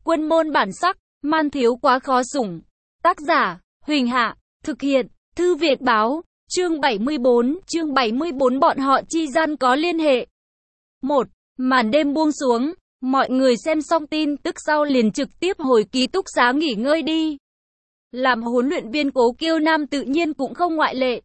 Quân môn bản sắc, man thiếu quá khó sủng. Tác giả, Huỳnh Hạ, thực hiện, Thư Việt Báo, chương 74 bọn họ chi gian có liên hệ. 1. Màn đêm buông xuống, mọi người xem xong tin tức sau liền trực tiếp hồi ký túc xá nghỉ ngơi đi. Làm huấn luyện viên Cố Kiêu Nam tự nhiên cũng không ngoại lệ.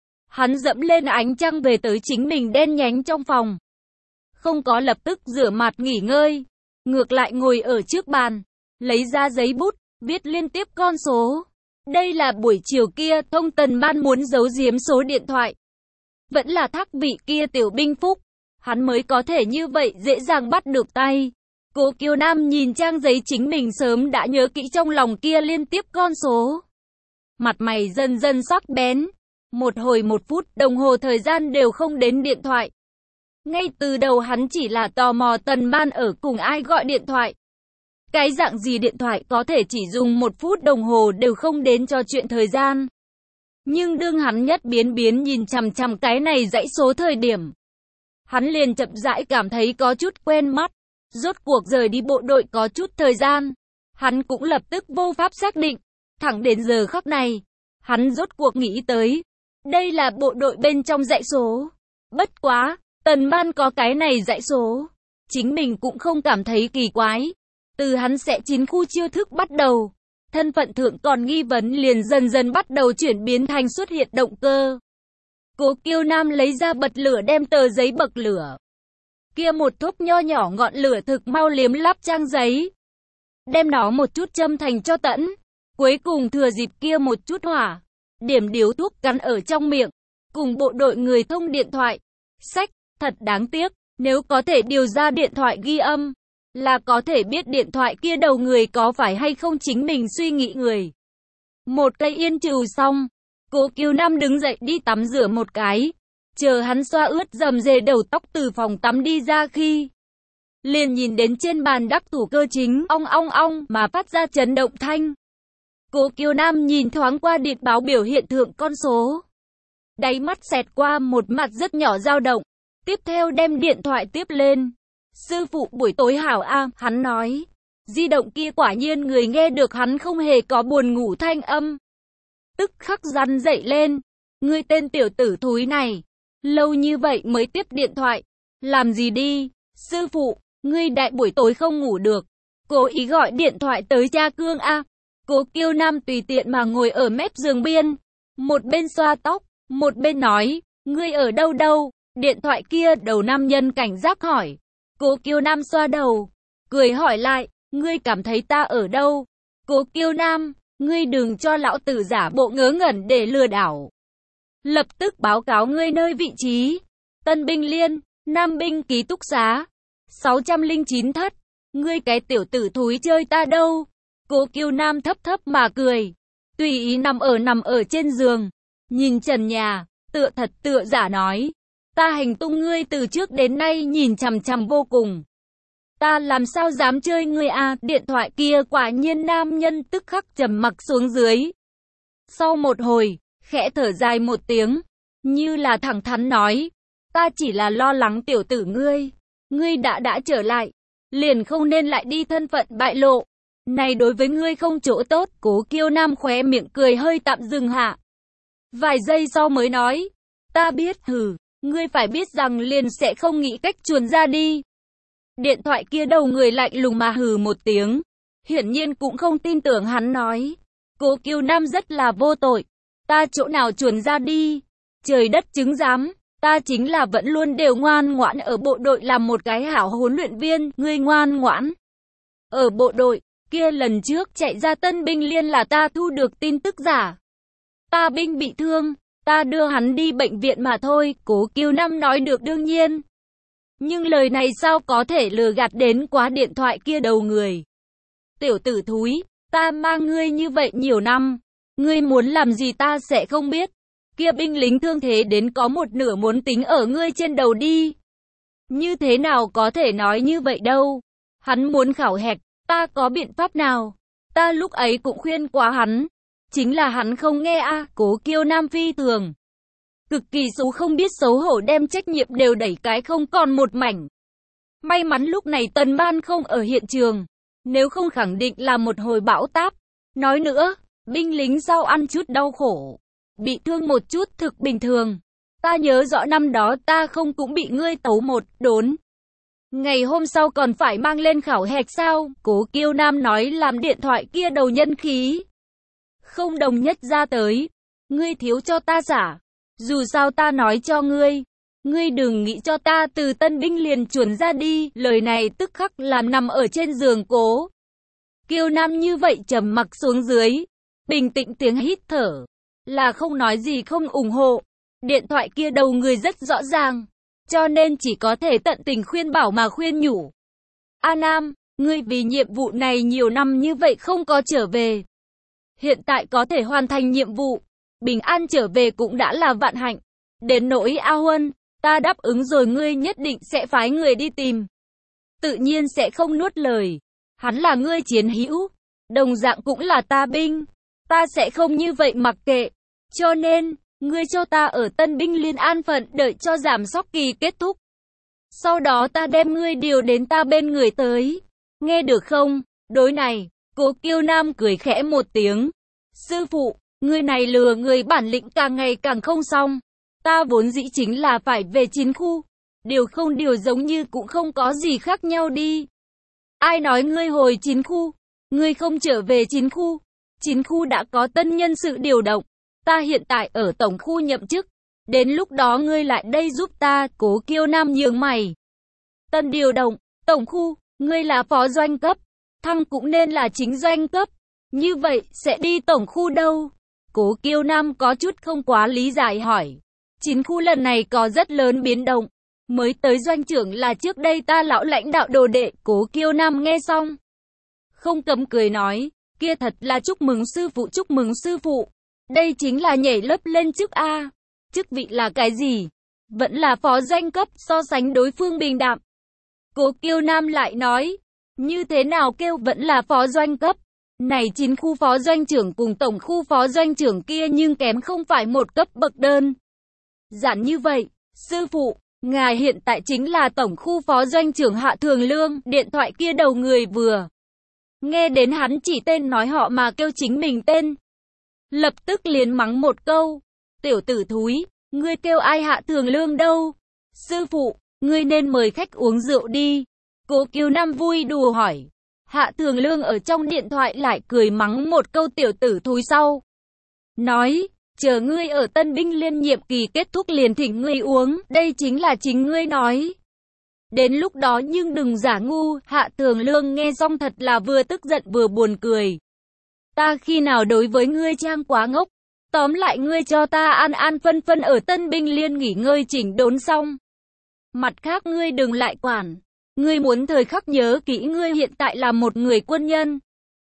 Hắn dẫm lên ánh trăng về tới chính mình đen nhánh trong phòng. Không có lập tức rửa mặt nghỉ ngơi, ngược lại ngồi ở trước bàn, lấy ra giấy bút, viết liên tiếp con số. Đây là buổi chiều kia thông tần ban muốn giấu giếm số điện thoại. Vẫn là thác vị kia tiểu binh phúc, hắn mới có thể như vậy dễ dàng bắt được tay. Cố Kiêu Nam nhìn trang giấy chính mình sớm đã nhớ kỹ trong lòng kia liên tiếp con số. Mặt mày dần dần sắc bén. Một hồi 1 phút đồng hồ thời gian đều không đến điện thoại. Ngay từ đầu hắn chỉ là tò mò tần ban ở cùng ai gọi điện thoại. Cái dạng gì điện thoại có thể chỉ dùng 1 phút đồng hồ đều không đến cho chuyện thời gian. Nhưng đương hắn nhất biến nhìn chằm chằm cái này dãy số thời điểm. Hắn liền chậm rãi cảm thấy có chút quen mắt. Rốt cuộc rời đi bộ đội có chút thời gian. Hắn cũng lập tức vô pháp xác định. Thẳng đến giờ khắc này, hắn rốt cuộc nghĩ tới. Đây là bộ đội bên trong dãy số. Bất quá, tần ban có cái này dãy số. Chính mình cũng không cảm thấy kỳ quái. Từ hắn sẽ 9 khu chiêu thức bắt đầu. Thân phận thượng còn nghi vấn liền dần dần bắt đầu chuyển biến thành xuất hiện động cơ. Cố Kiêu Nam lấy ra bật lửa đem tờ giấy bậc lửa. Kia một thốc nho nhỏ ngọn lửa thực mau liếm lắp trang giấy. Đem nó một chút châm thành cho tẫn. Cuối cùng thừa dịp kia một chút hỏa. Điểm điếu thuốc cắn ở trong miệng. Cùng bộ đội người thông điện thoại. Sách, thật đáng tiếc. Nếu có thể điều ra điện thoại ghi âm. Là có thể biết điện thoại kia đầu người có phải hay không chính mình suy nghĩ người. Một cây yên trừ xong. Cố Kiêu Nam đứng dậy đi tắm rửa một cái. Chờ hắn xoa ướt rầm rề đầu tóc từ phòng tắm đi ra khi. Liền nhìn đến trên bàn đắc thủ cơ chính ong ong ong mà phát ra chấn động thanh. Cố Kiêu Nam nhìn thoáng qua điện báo biểu hiện thượng con số. Đáy mắt xẹt qua một mặt rất nhỏ dao động. Tiếp theo đem điện thoại tiếp lên. Sư phụ buổi tối hảo a, hắn nói. Di động kia quả nhiên người nghe được hắn không hề có buồn ngủ thanh âm. Tức khắc răn dậy lên. Ngươi tên tiểu tử thúi này. Lâu như vậy mới tiếp điện thoại. Làm gì đi? Sư phụ, ngươi đại buổi tối không ngủ được. Cố ý gọi điện thoại tới cha Cương a. Cố Kiêu Nam tùy tiện mà ngồi ở mép giường biên. Một bên xoa tóc, một bên nói. Ngươi ở đâu đâu? Điện thoại kia đầu nam nhân cảnh giác hỏi. Cố Kiêu Nam xoa đầu. Cười hỏi lại. Ngươi cảm thấy ta ở đâu? Cố Kiêu Nam, ngươi đừng cho lão tử giả bộ ngớ ngẩn để lừa đảo. Lập tức báo cáo ngươi nơi vị trí. Tân binh liên, Nam binh ký túc xá. 609 thất. Ngươi cái tiểu tử thúi chơi ta đâu? Cố Kiêu Nam thấp mà cười. Tùy ý nằm ở trên giường. Nhìn trần nhà, tựa thật tựa giả nói. Ta hành tung ngươi từ trước đến nay nhìn chằm chằm vô cùng. Ta làm sao dám chơi ngươi a? Điện thoại kia quả nhiên nam nhân tức khắc trầm mặc xuống dưới. Sau một hồi, khẽ thở dài một tiếng, như là thẳng thắn nói. Ta chỉ là lo lắng tiểu tử ngươi. Ngươi đã trở lại, liền không nên lại đi thân phận bại lộ. Này đối với ngươi không chỗ tốt. Cố Kiêu Nam khóe miệng cười hơi tạm dừng hạ. Vài giây sau mới nói. Ta biết, ngươi phải biết rằng liền sẽ không nghĩ cách chuồn ra đi. Điện thoại kia đầu người lạnh lùng mà hừ một tiếng. Hiển nhiên cũng không tin tưởng hắn nói. Cố Kiêu Nam rất là vô tội. Ta chỗ nào chuồn ra đi? Trời đất chứng giám. Ta chính là vẫn luôn đều ngoan ngoãn ở bộ đội làm một cái hảo huấn luyện viên. Ngươi ngoan ngoãn. Ở bộ đội, kia lần trước chạy ra tân binh liên là ta thu được tin tức giả. Ta binh bị thương. Ta đưa hắn đi bệnh viện mà thôi. Cố Kiêu Nam nói được đương nhiên. Nhưng lời này sao có thể lừa gạt đến quá điện thoại kia đầu người. Tiểu tử thúi, ta mang ngươi như vậy nhiều năm. Ngươi muốn làm gì ta sẽ không biết. Kia binh lính thương thế đến có một nửa muốn tính ở ngươi trên đầu đi. Như thế nào có thể nói như vậy đâu. Hắn muốn khảo hạch, ta có biện pháp nào. Ta lúc ấy cũng khuyên quá hắn. Chính là hắn không nghe a. Cố Kiêu Nam phi thường. Cực kỳ xấu không biết xấu hổ đem trách nhiệm đều đẩy cái không còn một mảnh. May mắn lúc này Tần Ban không ở hiện trường. nếu không khẳng định là một hồi bão táp. Nói nữa, binh lính sao ăn chút đau khổ, bị thương một chút thực bình thường. Ta nhớ rõ năm đó ta không cũng bị ngươi tấu một đốn. Ngày hôm sau còn phải mang lên khảo hạch sao? Cố Kiêu Nam nói làm điện thoại kia đầu nhân khí. Không đồng nhất ra tới. Ngươi thiếu cho ta giả. Dù sao ta nói cho ngươi. Ngươi đừng nghĩ cho ta từ tân binh liền chuồn ra đi. Lời này tức khắc làm nằm ở trên giường Cố Kiêu Nam như vậy trầm mặc xuống dưới. Bình tĩnh tiếng hít thở. Là không nói gì không ủng hộ. Điện thoại kia đầu người rất rõ ràng. Cho nên chỉ có thể tận tình khuyên bảo mà khuyên nhủ. A Nam, ngươi vì nhiệm vụ này nhiều năm như vậy không có trở về. Hiện tại có thể hoàn thành nhiệm vụ. Bình an trở về cũng đã là vạn hạnh. Đến nỗi A Huân, ta đáp ứng rồi ngươi nhất định sẽ phái người đi tìm. Tự nhiên sẽ không nuốt lời. Hắn là ngươi chiến hữu. Đồng dạng cũng là ta binh. Ta sẽ không như vậy mặc kệ. Cho nên, ngươi cho ta ở tân binh liên an phận đợi cho giảm sóc kỳ kết thúc. Sau đó ta đem ngươi điều đến ta bên người tới. Nghe được không? Đối này, Cố Kiêu Nam cười khẽ một tiếng. Sư phụ, ngươi này lừa người bản lĩnh càng ngày càng không xong. Ta vốn dĩ chính là phải về chiến khu. Điều không điều giống như cũng không có gì khác nhau đi. Ai nói ngươi hồi chiến khu? Ngươi không trở về chiến khu. Chiến khu đã có tân nhân sự điều động. Ta hiện tại ở tổng khu nhậm chức. Đến lúc đó ngươi lại đây giúp ta. Cố Kiêu Nam nhướng mày. Tân điều động, tổng khu, ngươi là phó doanh cấp. Thăng cũng nên là chính doanh cấp. Như vậy, sẽ đi tổng khu đâu? Cố Kiêu Nam có chút không quá lý giải hỏi. Chiến khu lần này có rất lớn biến động. Mới tới doanh trưởng là trước đây ta lão lãnh đạo đồ đệ. Cố Kiêu Nam nghe xong. Không cấm cười nói. Kia thật là chúc mừng sư phụ, chúc mừng sư phụ. Đây chính là nhảy lớp lên chức A. Chức vị là cái gì? Vẫn là phó doanh cấp, so sánh đối phương bình đạm. Cố Kiêu Nam lại nói. Như thế nào kêu vẫn là phó doanh cấp? Này chiến khu phó doanh trưởng cùng tổng khu phó doanh trưởng kia nhưng kém không phải một cấp bậc đơn. Giản như vậy, sư phụ, ngài hiện tại chính là tổng khu phó doanh trưởng Hạ Thường Lương. Điện thoại kia đầu người vừa nghe đến hắn chỉ tên nói họ mà kêu chính mình tên. Lập tức liền mắng một câu. Tiểu tử thúi, ngươi kêu ai Hạ Thường Lương đâu? Sư phụ, ngươi nên mời khách uống rượu đi. Cố Kiêu Nam vui đùa hỏi. Hạ Thường Lương ở trong điện thoại lại cười mắng một câu tiểu tử thúi sau. Nói, chờ ngươi ở tân binh liên nhiệm kỳ kết thúc liền thỉnh ngươi uống. Đây chính là chính ngươi nói. Đến lúc đó nhưng đừng giả ngu. Hạ Thường Lương nghe xong thật là vừa tức giận vừa buồn cười. Ta khi nào đối với ngươi trang quá ngốc. Tóm lại ngươi cho ta an an phân phân ở tân binh liên nghỉ ngơi chỉnh đốn xong. Mặt khác ngươi đừng lại quản. Ngươi muốn thời khắc nhớ kỹ ngươi hiện tại là một người quân nhân.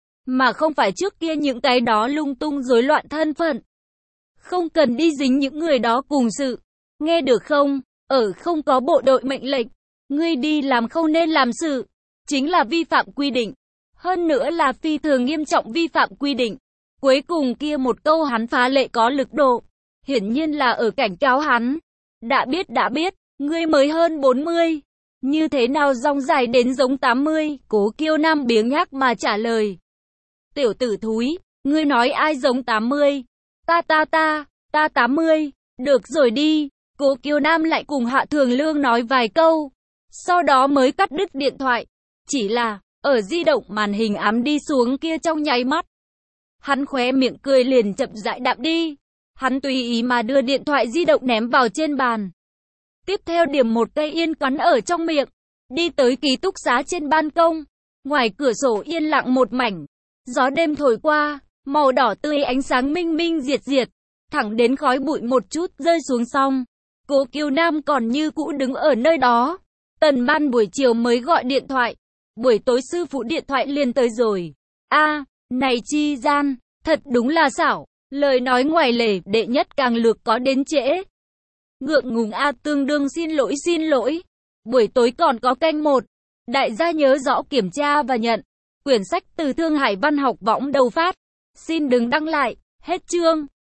Mà không phải trước kia những cái đó lung tung rối loạn thân phận. Không cần đi dính những người đó cùng sự. Nghe được không? Ở không có bộ đội mệnh lệnh. Ngươi đi làm không nên làm sự. Chính là vi phạm quy định. Hơn nữa là phi thường nghiêm trọng vi phạm quy định. Cuối cùng kia một câu hắn phá lệ có lực độ. Hiển nhiên là ở cảnh cáo hắn. Đã biết, ngươi mới hơn 40. Như thế nào dòng dài đến giống 80? Cố Kiêu Nam biếng nhác mà trả lời. Tiểu tử thúi, ngươi nói ai giống 80? Ta 80. Được rồi đi. Cố Kiêu Nam lại cùng Hạ Thường Lương nói vài câu. Sau đó mới cắt đứt điện thoại. Chỉ là, ở di động màn hình ám đi xuống kia trong nháy mắt. Hắn khóe miệng cười liền chậm rãi đạm đi. Hắn tùy ý mà đưa điện thoại di động ném vào trên bàn. Tiếp theo điểm một cây yên cắn ở trong miệng. Đi tới ký túc xá trên ban công. Ngoài cửa sổ yên lặng một mảnh. Gió đêm thổi qua, màu đỏ tươi ánh sáng minh minh diệt diệt. Thẳng đến khói bụi một chút rơi xuống xong. Cố Kiêu Nam còn như cũ đứng ở nơi đó. Tần Ban buổi chiều mới gọi điện thoại. Buổi tối sư phụ điện thoại liền tới rồi. A, này chi gian, thật đúng là xảo. Lời nói ngoài lề, đệ nhất càng lược có đến trễ. Ngượng ngùng a, tương đương xin lỗi. Buổi tối còn có canh 1. Đại gia nhớ rõ kiểm tra và nhận. Quyển sách từ Thương Hải Văn học võng đầu phát. Xin đừng đăng lại. Hết chương.